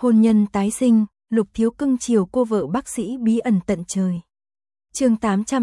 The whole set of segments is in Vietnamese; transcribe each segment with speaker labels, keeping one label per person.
Speaker 1: Hôn nhân tái sinh, Lục Thiếu cưng chiều cô vợ bác sĩ bí ẩn tận trời. Chương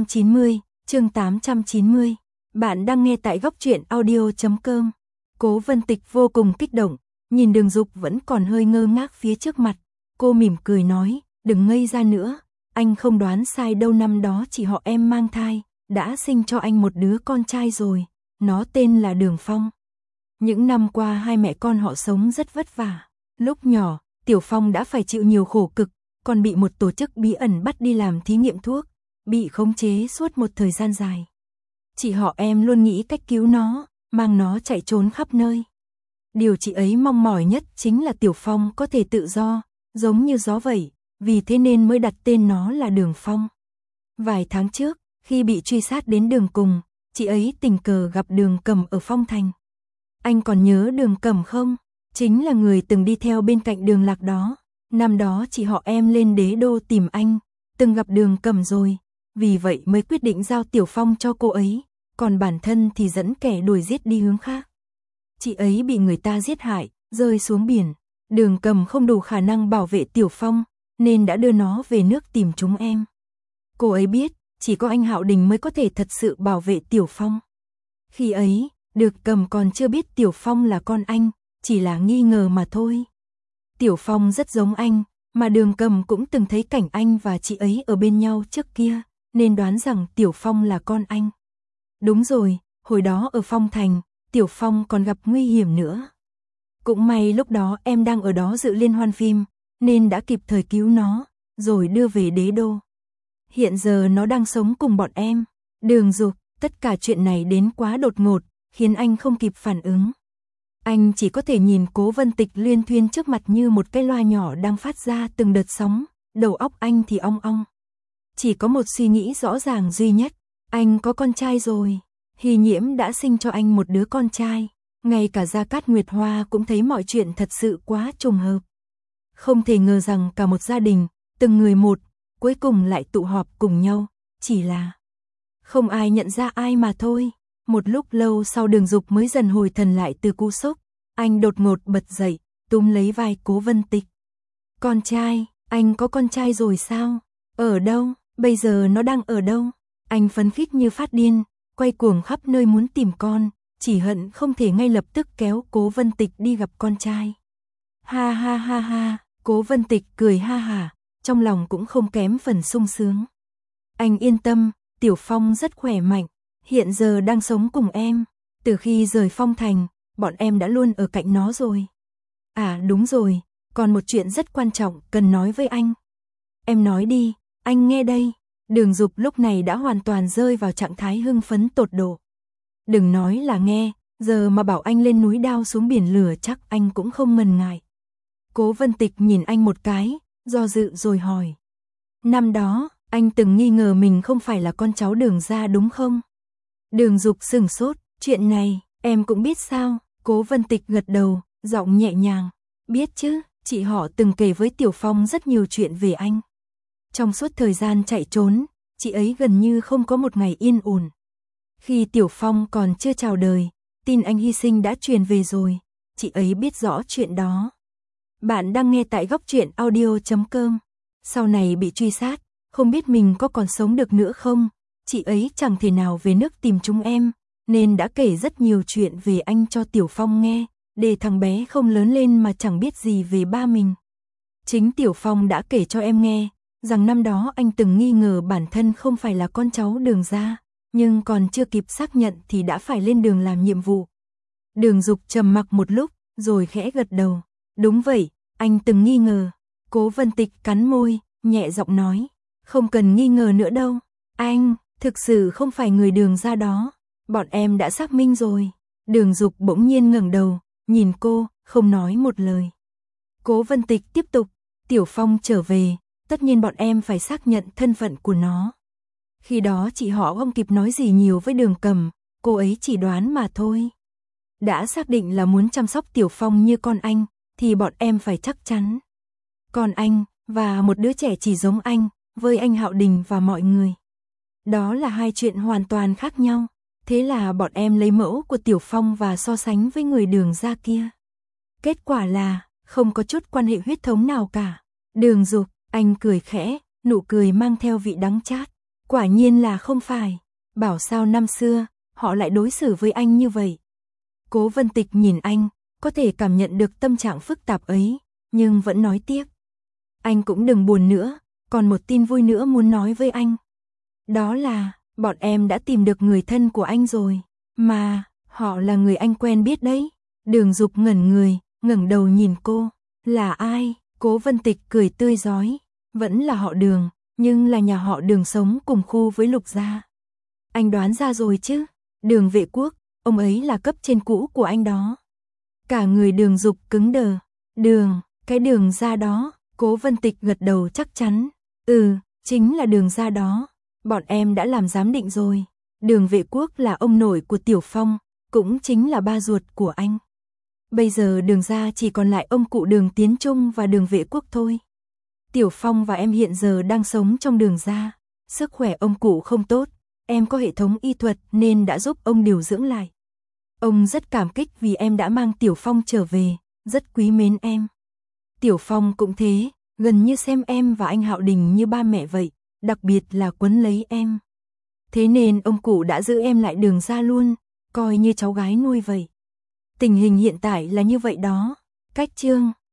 Speaker 1: 890. Bạn đang nghe tại góc truyện audio.com. Cố Vân Tịch vô cùng kích động, nhìn Đường Dục vẫn còn hơi ngơ ngác phía trước mặt. Cô mỉm cười nói, đừng ngây ra nữa, anh không đoán sai đâu, năm đó chị họ em mang thai, đã sinh cho anh một đứa con trai rồi, nó tên là Đường Phong. Những năm qua hai mẹ con họ sống rất vất vả. Lúc nhỏ, Tiểu Phong đã phải chịu nhiều khổ cực, còn bị một tổ chức bí ẩn bắt đi làm thí nghiệm thuốc, bị khống chế suốt một thời gian dài. Chị họ em luôn nghĩ cách cứu nó, mang nó chạy trốn khắp nơi. Điều chị ấy mong mỏi nhất chính là Tiểu Phong có thể tự do, giống như gió vậy, vì thế nên mới đặt tên nó là Đường Phong. Vài tháng trước, khi bị truy sát đến đường cùng, chị ấy tình cờ gặp Đường Cầm ở Phong Thành. Anh còn nhớ Đường Cầm không? Chính là người từng đi theo bên cạnh Đường Lạc đó. Năm đó chị họ em lên Đế Đô tìm anh, từng gặp Đường Cầm rồi, vì vậy mới quyết định giao Tiểu Phong cho cô ấy, còn bản thân thì dẫn kẻ đuổi giết đi hướng khác. Chị ấy bị người ta giết hại, rơi xuống biển. Đường Cầm không đủ khả năng bảo vệ Tiểu Phong, nên đã đưa nó về nước tìm chúng em. Cô ấy biết, chỉ có anh Hạo Đình mới có thể thật sự bảo vệ Tiểu Phong. Khi ấy, Đường Cầm còn chưa biết Tiểu Phong là con anh, chỉ là nghi ngờ mà thôi. Tiểu Phong rất giống anh, mà Đường Cầm cũng từng thấy cảnh anh và chị ấy ở bên nhau trước kia, nên đoán rằng Tiểu Phong là con anh. Đúng rồi, hồi đó ở Phong Thành, Tiểu Phong còn gặp nguy hiểm nữa. Cũng may lúc đó em đang ở đó dự liên hoan phim, nên đã kịp thời cứu nó, rồi đưa về Đế Đô. Hiện giờ nó đang sống cùng bọn em. Đường Dục, tất cả chuyện này đến quá đột ngột, khiến anh không kịp phản ứng. Anh chỉ có thể nhìn Cố Vân Tịch luyên thuyên trước mặt như một cái loa nhỏ đang phát ra từng đợt sóng, đầu óc anh thì ong ong. Chỉ có một suy nghĩ rõ ràng duy nhất, anh có con trai rồi. Hy Nhiễm đã sinh cho anh một đứa con trai, ngay cả Gia Cát Nguyệt Hoa cũng thấy mọi chuyện thật sự quá trùng hợp. Không thể ngờ rằng cả một gia đình, từng người một, cuối cùng lại tụ họp cùng nhau, chỉ là không ai nhận ra ai mà thôi. Một lúc lâu sau Đường Dục mới dần hồi thần lại từ cú sốc, anh đột ngột bật dậy, túm lấy vai Cố Vân Tịch. Con trai, anh có con trai rồi sao? Ở đâu? Bây giờ nó đang ở đâu? Anh phấn khích như phát điên, quay cuồng khắp nơi muốn tìm con, chỉ hận không thể ngay lập tức kéo Cố Vân Tịch đi gặp con trai. Ha ha ha ha, Cố Vân Tịch cười ha hả, trong lòng cũng không kém phần sung sướng. Anh yên tâm, Tiểu Phong rất khỏe mạnh, hiện giờ đang sống cùng em. Từ khi rời Phong Thành, bọn em đã luôn ở cạnh nó rồi. À đúng rồi, còn một chuyện rất quan trọng cần nói với anh. Em nói đi, anh nghe đây. Đường Dục lúc này đã hoàn toàn rơi vào trạng thái hưng phấn tột độ. Đừng nói là nghe, giờ mà bảo anh lên núi đao xuống biển lửa chắc anh cũng không ngần ngại. Cố Vân Tịch nhìn anh một cái, do dự rồi hỏi. Năm đó, anh từng nghi ngờ mình không phải là con cháu Đường gia đúng không? Đường Dục sửng sốt, chuyện này, em cũng biết sao? Cố Vân Tịch gật đầu, giọng nhẹ nhàng. Biết chứ, chị họ từng kể với Tiểu Phong rất nhiều chuyện về anh. Trong suốt thời gian chạy trốn, chị ấy gần như không có một ngày yên ổn. Khi Tiểu Phong còn chưa chào đời, tin anh hy sinh đã truyền về rồi, chị ấy biết rõ chuyện đó. Bạn đang nghe tại góc truyện audio.com. Sau này bị truy sát, không biết mình có còn sống được nữa không? Chị ấy chẳng thể nào về nước tìm chúng em, nên đã kể rất nhiều chuyện về anh cho Tiểu Phong nghe, để thằng bé không lớn lên mà chẳng biết gì về ba mình. Chính Tiểu Phong đã kể cho em nghe, rằng năm đó anh từng nghi ngờ bản thân không phải là con cháu Đường gia, nhưng còn chưa kịp xác nhận thì đã phải lên đường làm nhiệm vụ. Đường Dục trầm mặc một lúc, rồi khẽ gật đầu. Đúng vậy, anh từng nghi ngờ. Cố Vân Tịch cắn môi, nhẹ giọng nói. Không cần nghi ngờ nữa đâu. Anh, thực sự không phải người Đường gia đó. Bọn em đã xác minh rồi. Đường Dục bỗng nhiên ngẩng đầu, nhìn cô, không nói một lời. Cố Vân Tịch tiếp tục. Tiểu Phong trở về, tất nhiên bọn em phải xác nhận thân phận của nó. Khi đó chị họ không kịp nói gì nhiều với Đường Cầm, cô ấy chỉ đoán mà thôi. Đã xác định là muốn chăm sóc Tiểu Phong như con anh, thì bọn em phải chắc chắn. Con anh, và một đứa trẻ chỉ giống anh, với anh Hạo Đình và mọi người. Đó là hai chuyện hoàn toàn khác nhau. Thế là bọn em lấy mẫu của Tiểu Phong và so sánh với người Đường gia kia. Kết quả là, không có chút quan hệ huyết thống nào cả. Đường Dục, anh cười khẽ, nụ cười mang theo vị đắng chát. Quả nhiên là không phải. Bảo sao năm xưa, họ lại đối xử với anh như vậy. Cố Vân Tịch nhìn anh, có thể cảm nhận được tâm trạng phức tạp ấy, nhưng vẫn nói tiếp. Anh cũng đừng buồn nữa, còn một tin vui nữa muốn nói với anh. Đó là, bọn em đã tìm được người thân của anh rồi, mà, họ là người anh quen biết đấy. Đường Dục ngẩn người, ngẩng đầu nhìn cô. Là ai? Cố Vân Tịch cười tươi rói. Vẫn là họ Đường, nhưng là nhà họ Đường sống cùng khu với Lục gia. Anh đoán ra rồi chứ? Đường Vệ Quốc, ông ấy là cấp trên cũ của anh đó. Cả người Đường Dục cứng đờ. Đường, cái Đường gia đó. Cố Vân Tịch gật đầu chắc chắn. Chính là Đường gia đó. Bọn em đã làm giám định rồi. Đường Vệ Quốc là ông nội của Tiểu Phong, cũng chính là ba ruột của anh. Bây giờ Đường gia chỉ còn lại ông cụ Đường Tiến Trung và Đường Vệ Quốc thôi. Tiểu Phong và em hiện giờ đang sống trong Đường gia. Sức khỏe ông cụ không tốt, em có hệ thống y thuật nên đã giúp ông điều dưỡng lại. Ông rất cảm kích vì em đã mang Tiểu Phong trở về, rất quý mến em. Tiểu Phong cũng thế, gần như xem em và anh Hạo Đình như ba mẹ vậy, đặc biệt là quấn lấy em. Thế nên ông cụ đã giữ em lại Đường gia luôn, coi như cháu gái nuôi vậy. Tình hình hiện tại là như vậy đó. Cách chương